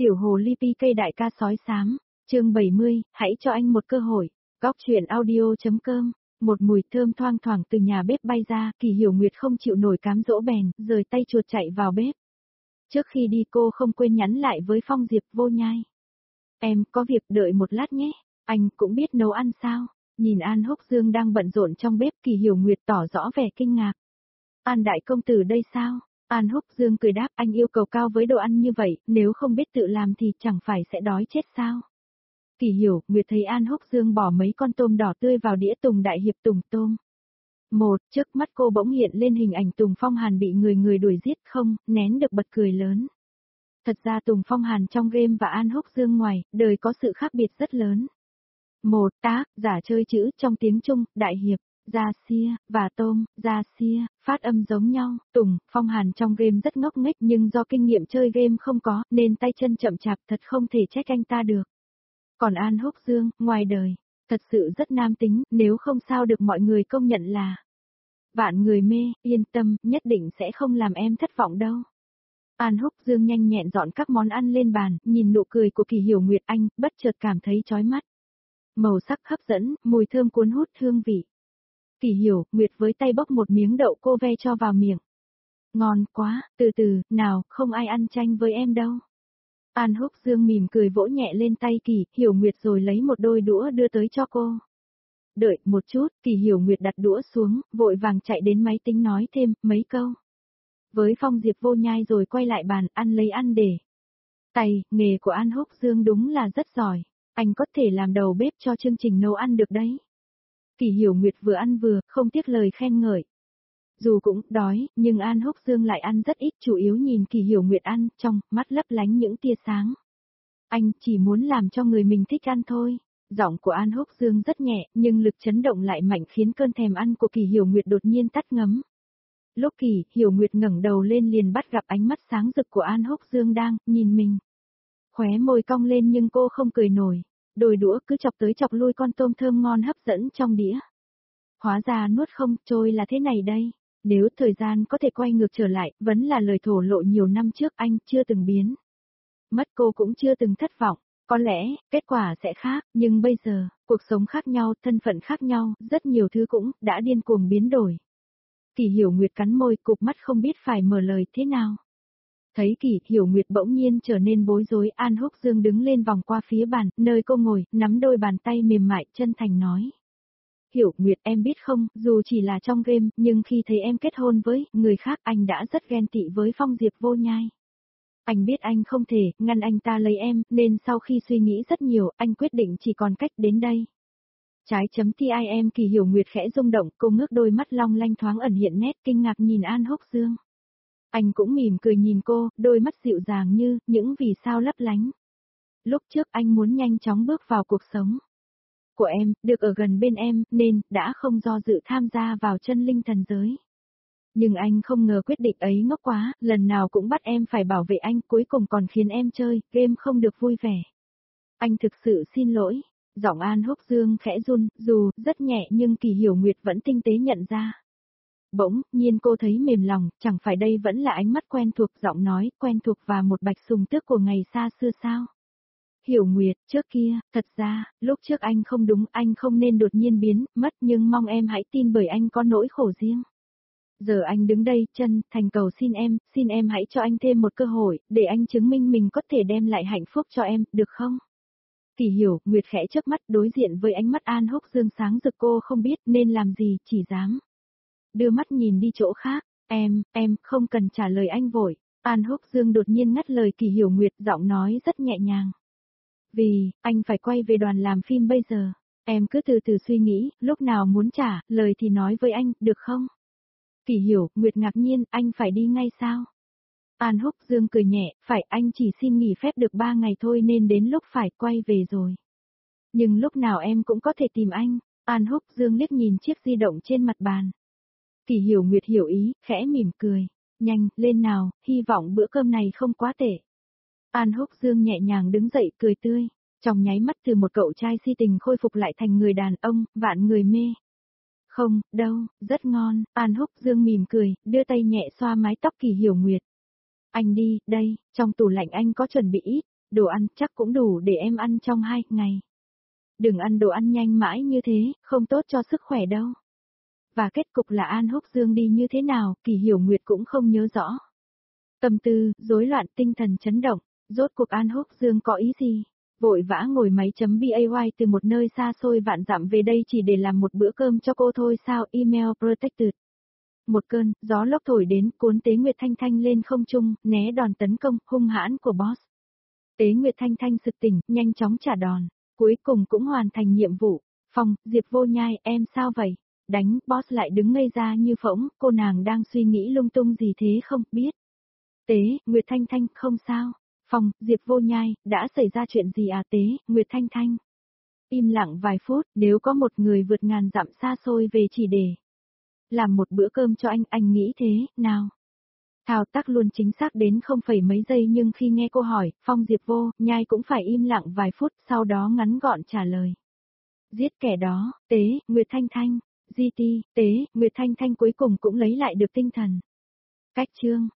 Tiểu hồ ly PK đại ca sói xám, chương 70, hãy cho anh một cơ hội. Góc truyện audio.com. Một mùi thơm thoang thoảng từ nhà bếp bay ra, Kỳ Hiểu Nguyệt không chịu nổi cám dỗ bèn, rời tay chuột chạy vào bếp. Trước khi đi cô không quên nhắn lại với Phong Diệp Vô Nhai. Em có việc đợi một lát nhé, anh cũng biết nấu ăn sao? Nhìn An Húc Dương đang bận rộn trong bếp, Kỳ Hiểu Nguyệt tỏ rõ vẻ kinh ngạc. An đại công tử đây sao? An Húc Dương cười đáp, anh yêu cầu cao với đồ ăn như vậy, nếu không biết tự làm thì chẳng phải sẽ đói chết sao? Kỳ Hiểu Nguyệt thấy An Húc Dương bỏ mấy con tôm đỏ tươi vào đĩa Tùng Đại Hiệp Tùng tôm. Trước mắt cô bỗng hiện lên hình ảnh Tùng Phong Hàn bị người đuổi giết, không nén được bật cười lớn. Thật ra Tùng Phong Hàn trong game và An Húc Dương ngoài đời có sự khác biệt rất lớn. Giả chơi chữ trong tiếng Trung, Đại Hiệp, Gia Xia, và Tôm, Gia Xia, phát âm giống nhau. Tùng Phong Hàn trong game rất ngốc nghếch nhưng do kinh nghiệm chơi game không có, nên tay chân chậm chạp, thật không thể trách anh ta được. Còn An Húc Dương, ngoài đời, thật sự rất nam tính, nếu không sao được mọi người công nhận là vạn người mê, yên tâm, nhất định sẽ không làm em thất vọng đâu. An Húc Dương nhanh nhẹn dọn các món ăn lên bàn, nhìn nụ cười của Kỳ Hiểu Nguyệt, anh bất chợt cảm thấy chói mắt. Màu sắc hấp dẫn, mùi thơm cuốn hút, hương vị. Kỳ Hiểu Nguyệt với tay bóc một miếng đậu cô ve cho vào miệng. Ngon quá, từ từ, nào, không ai ăn chanh với em đâu. An Húc Dương mỉm cười vỗ nhẹ lên tay Kỳ Hiểu Nguyệt rồi lấy một đôi đũa đưa tới cho cô. Đợi một chút, Kỳ Hiểu Nguyệt đặt đũa xuống, vội vàng chạy đến máy tính nói thêm mấy câu với Phong Diệp Vô Nhai rồi quay lại bàn, ăn lấy ăn để. Nghề của An Húc Dương đúng là rất giỏi, anh có thể làm đầu bếp cho chương trình nấu ăn được đấy. Kỳ Hiểu Nguyệt vừa ăn vừa, không tiếc lời khen ngợi. Dù cũng đói, nhưng An Húc Dương lại ăn rất ít, chủ yếu nhìn Kỳ Hiểu Nguyệt ăn, trong mắt lấp lánh những tia sáng. Anh chỉ muốn làm cho người mình thích ăn thôi. Giọng của An Húc Dương rất nhẹ, nhưng lực chấn động lại mạnh khiến cơn thèm ăn của Kỳ Hiểu Nguyệt đột nhiên tắt ngấm. Lúc Kỳ Hiểu Nguyệt ngẩng đầu lên liền bắt gặp ánh mắt sáng rực của An Húc Dương đang nhìn mình. Khóe môi cong lên nhưng cô không cười nổi. Đôi đũa cứ chọc tới chọc lui con tôm thơm ngon hấp dẫn trong đĩa. Hóa ra nuốt không trôi là thế này đây. Nếu thời gian có thể quay ngược trở lại, vẫn là lời thổ lộ nhiều năm trước anh chưa từng biến mất, cô cũng chưa từng thất vọng. Có lẽ, kết quả sẽ khác, nhưng bây giờ, cuộc sống khác nhau, thân phận khác nhau, rất nhiều thứ cũng đã điên cuồng biến đổi. Kỳ Hiểu Nguyệt cắn môi, cụp mắt không biết phải mở lời thế nào. Thấy Kỳ Hiểu Nguyệt bỗng nhiên trở nên bối rối, An Húc Dương đứng lên vòng qua phía bàn, nơi cô ngồi, nắm đôi bàn tay mềm mại, chân thành nói. Hiểu Nguyệt, em biết không, dù chỉ là trong game, nhưng khi thấy em kết hôn với người khác, anh đã rất ghen tị với Phong Diệp Vô Nhai. Anh biết anh không thể ngăn anh ta lấy em, nên sau khi suy nghĩ rất nhiều, anh quyết định chỉ còn cách đến đây. Tim Kỳ Hiểu Nguyệt khẽ rung động, cô ngước đôi mắt long lanh thoáng ẩn hiện nét kinh ngạc nhìn An Húc Dương. Anh cũng mỉm cười nhìn cô, đôi mắt dịu dàng như những vì sao lấp lánh. Lúc trước anh muốn nhanh chóng bước vào cuộc sống của em, được ở gần bên em, nên đã không do dự tham gia vào chân linh thần giới. Nhưng anh không ngờ quyết định ấy ngốc quá, lần nào cũng bắt em phải bảo vệ anh, cuối cùng còn khiến em chơi game không được vui vẻ. Anh thực sự xin lỗi. Giọng An Húc Dương khẽ run, dù rất nhẹ nhưng Kỳ Hiểu Nguyệt vẫn tinh tế nhận ra. Bỗng nhiên cô thấy mềm lòng, chẳng phải đây vẫn là ánh mắt quen thuộc, giọng nói quen thuộc và một bạch sùng tước của ngày xa xưa sao? Hiểu Nguyệt, trước kia, thật ra, lúc trước anh không đúng, anh không nên đột nhiên biến mất, nhưng mong em hãy tin bởi anh có nỗi khổ riêng. Giờ anh đứng đây, chân thành cầu xin em hãy cho anh thêm một cơ hội, để anh chứng minh mình có thể đem lại hạnh phúc cho em, được không? Kỳ Hiểu Nguyệt khẽ chớp mắt, đối diện với ánh mắt An Húc Dương sáng rực, cô không biết nên làm gì, chỉ dám đưa mắt nhìn đi chỗ khác. Em không cần trả lời anh vội. An Húc Dương đột nhiên ngắt lời Kỳ Hiểu Nguyệt, giọng nói rất nhẹ nhàng. Vì, anh phải quay về đoàn làm phim bây giờ. Em cứ từ từ suy nghĩ, lúc nào muốn trả lời thì nói với anh, được không? Kỳ Hiểu Nguyệt ngạc nhiên, anh phải đi ngay sao? An Húc Dương cười nhẹ, phải, anh chỉ xin nghỉ phép được 3 ngày thôi nên đến lúc phải quay về rồi. Nhưng lúc nào em cũng có thể tìm anh. An Húc Dương liếc nhìn chiếc di động trên mặt bàn. Kỳ Hiểu Nguyệt hiểu ý, khẽ mỉm cười. Nhanh, lên nào, hy vọng bữa cơm này không quá tệ. An Húc Dương nhẹ nhàng đứng dậy, cười tươi. Trong nháy mắt từ một cậu trai si tình khôi phục lại thành người đàn ông, vạn người mê. Không, đâu, rất ngon. An Húc Dương mỉm cười, đưa tay nhẹ xoa mái tóc Kỳ Hiểu Nguyệt. Anh đi, đây, trong tủ lạnh anh có chuẩn bị ít Đồ ăn chắc cũng đủ để em ăn trong 2 ngày. Đừng ăn đồ ăn nhanh mãi như thế, không tốt cho sức khỏe đâu. Và kết cục là An Húc Dương đi như thế nào, Kỳ Hiểu Nguyệt cũng không nhớ rõ. Tâm tư, rối loạn, tinh thần chấn động, rốt cuộc An Húc Dương có ý gì? Vội vã ngồi máy chấm BAY từ một nơi xa xôi vạn dặm về đây chỉ để làm một bữa cơm cho cô thôi sao? Email protected. Một cơn gió lốc thổi đến, cuốn Tế Nguyệt Thanh Thanh lên không trung, né đòn tấn công hung hãn của boss. Tế Nguyệt Thanh Thanh sực tỉnh, nhanh chóng trả đòn, cuối cùng cũng hoàn thành nhiệm vụ. Phong, Diệp Vô Nhai, em sao vậy? Đánh, boss lại đứng ngây ra như phỗng, cô nàng đang suy nghĩ lung tung gì thế không biết. Tế, Nguyệt Thanh Thanh, không sao. Phong, Diệp Vô Nhai, đã xảy ra chuyện gì à Tế, Nguyệt Thanh Thanh? Im lặng vài phút, nếu có một người vượt ngàn dặm xa xôi về chỉ để làm một bữa cơm cho anh nghĩ thế, nào? Thao tác luôn chính xác đến không phẩy mấy giây nhưng khi nghe cô hỏi, Phong Diệp Vô, Nhai cũng phải im lặng vài phút, sau đó ngắn gọn trả lời. Giết kẻ đó, Tế, Nguyệt Thanh Thanh, GT, Tế, Nguyệt Thanh Thanh cuối cùng cũng lấy lại được tinh thần. Cách chương